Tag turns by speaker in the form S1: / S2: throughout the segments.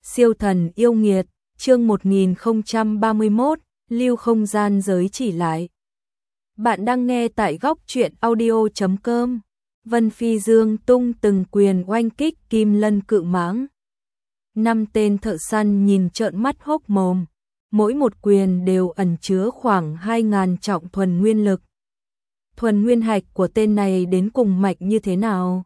S1: Siêu thần yêu nghiệt, chương 1031, lưu không gian giới chỉ lại. Bạn đang nghe tại góc truyện audio.com. Vân Phi Dương tung từng quyền oanh kích Kim Lân cự mãng. 5 tên thợ săn nhìn trợn mắt hốc mồm, mỗi một quyền đều ẩn chứa khoảng 2.000 trọng thuần nguyên lực. Thuần nguyên hạch của tên này đến cùng mạnh như thế nào?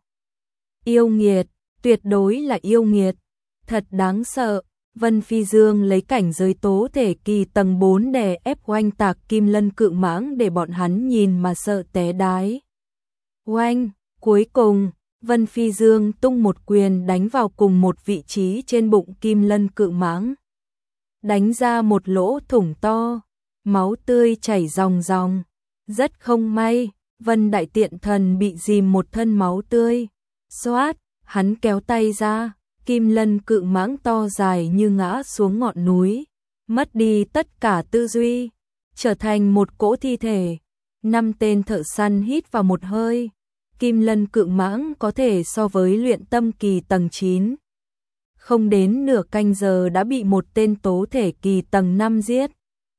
S1: Yêu nghiệt, tuyệt đối là yêu nghiệt, thật đáng sợ. Vân Phi Dương lấy cảnh giới tố thể kỳ tầng 4 đè ép oanh tạc Kim Lân cự mãng để bọn hắn nhìn mà sợ té đái. Oanh, cuối cùng, Vân Phi Dương tung một quyền đánh vào cùng một vị trí trên bụng Kim Lân cự mãng. Đánh ra một lỗ thủng to, máu tươi chảy ròng ròng. Rất không may, Vân Đại Tiện Thần bị dìm một thân máu tươi. Xoát, hắn kéo tay ra, Kim Lân cự mãng to dài như ngã xuống ngọn núi, mất đi tất cả tư duy, trở thành một cỗ thi thể. 5 tên thợ săn hít vào một hơi. Kim Lân cự mãng có thể so với luyện tâm kỳ tầng 9. Không đến nửa canh giờ đã bị một tên tố thể kỳ tầng 5 giết.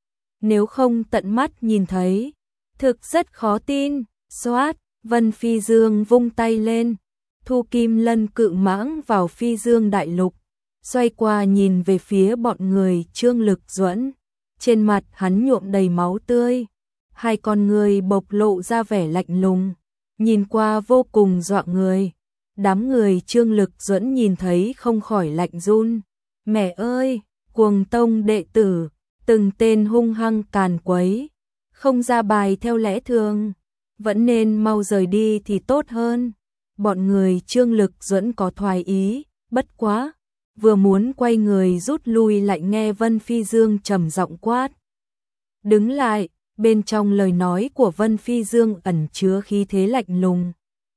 S1: Nếu không tận mắt nhìn thấy, thực rất khó tin. Xoát, Vân Phi Dương vung tay lên, thu Kim Lân cự mãng vào Phi Dương đại lục, xoay qua nhìn về phía bọn người Trương Lực Duẫn. Trên mặt hắn nhuộm đầy máu tươi, hai con người bộc lộ ra vẻ lạnh lùng, nhìn qua vô cùng dọa người. Đám người Trương Lực Duẫn nhìn thấy không khỏi lạnh run. Mẹ ơi, Cuồng Tông đệ tử, từng tên hung hăng càn quấy, không ra bài theo lẽ thường, vẫn nên mau rời đi thì tốt hơn. Bọn người Trương Lực Duẫn có thoái ý, bất quá, vừa muốn quay người rút lui lại nghe Vân Phi Dương trầm giọng quát. Đứng lại, bên trong lời nói của Vân Phi Dương ẩn chứa khí thế lạnh lùng.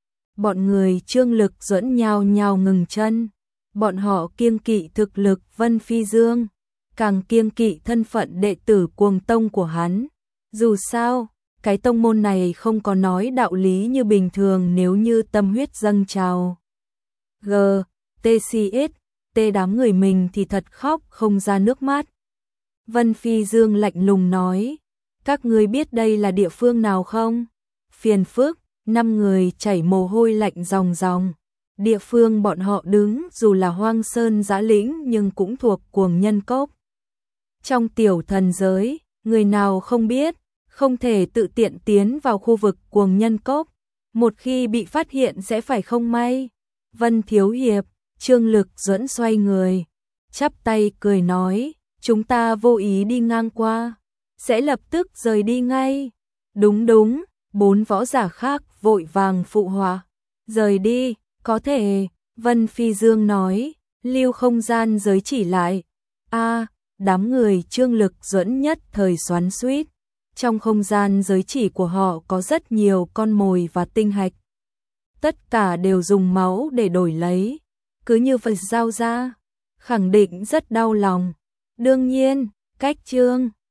S1: Bọn người Trương Lực Duẫn nhao nhao ngừng chân, bọn họ kiêng kỵ thực lực Vân Phi Dương, càng kiêng kỵ thân phận đệ tử Cuồng Tông của hắn. Dù sao, cái tông môn này không có nói đạo lý như bình thường nếu như tâm huyết dâng trào. TCS, đám người mình thì thật khóc không ra nước mắt. Vân Phi Dương lạnh lùng nói, các ngươi biết đây là địa phương nào không? Phiền phức, 5 người chảy mồ hôi lạnh ròng ròng. Địa phương bọn họ đứng dù là hoang sơn dã lĩnh nhưng cũng thuộc Cuồng Nhân Cốc. Trong tiểu thần giới, người nào không biết, không thể tự tiện tiến vào khu vực Cuồng Nhân Cốc, một khi bị phát hiện sẽ phải không may. Vân Thiếu Hiệp, Trương Lực Duẫn xoay người, chắp tay cười nói, chúng ta vô ý đi ngang qua, sẽ lập tức rời đi ngay. Đúng đúng, 4 võ giả khác vội vàng phụ họa, rời đi, có thể. Vân Phi Dương nói, lưu không gian giới chỉ lại. Đám người Trương Lực Duẫn nhất thời xoắn xuýt. Trong không gian giới chỉ của họ có rất nhiều con mồi và tinh hạch. Tất cả đều dùng máu để đổi lấy. Cứ như vậy giao ra, khẳng định rất đau lòng. Đương nhiên, cách Trương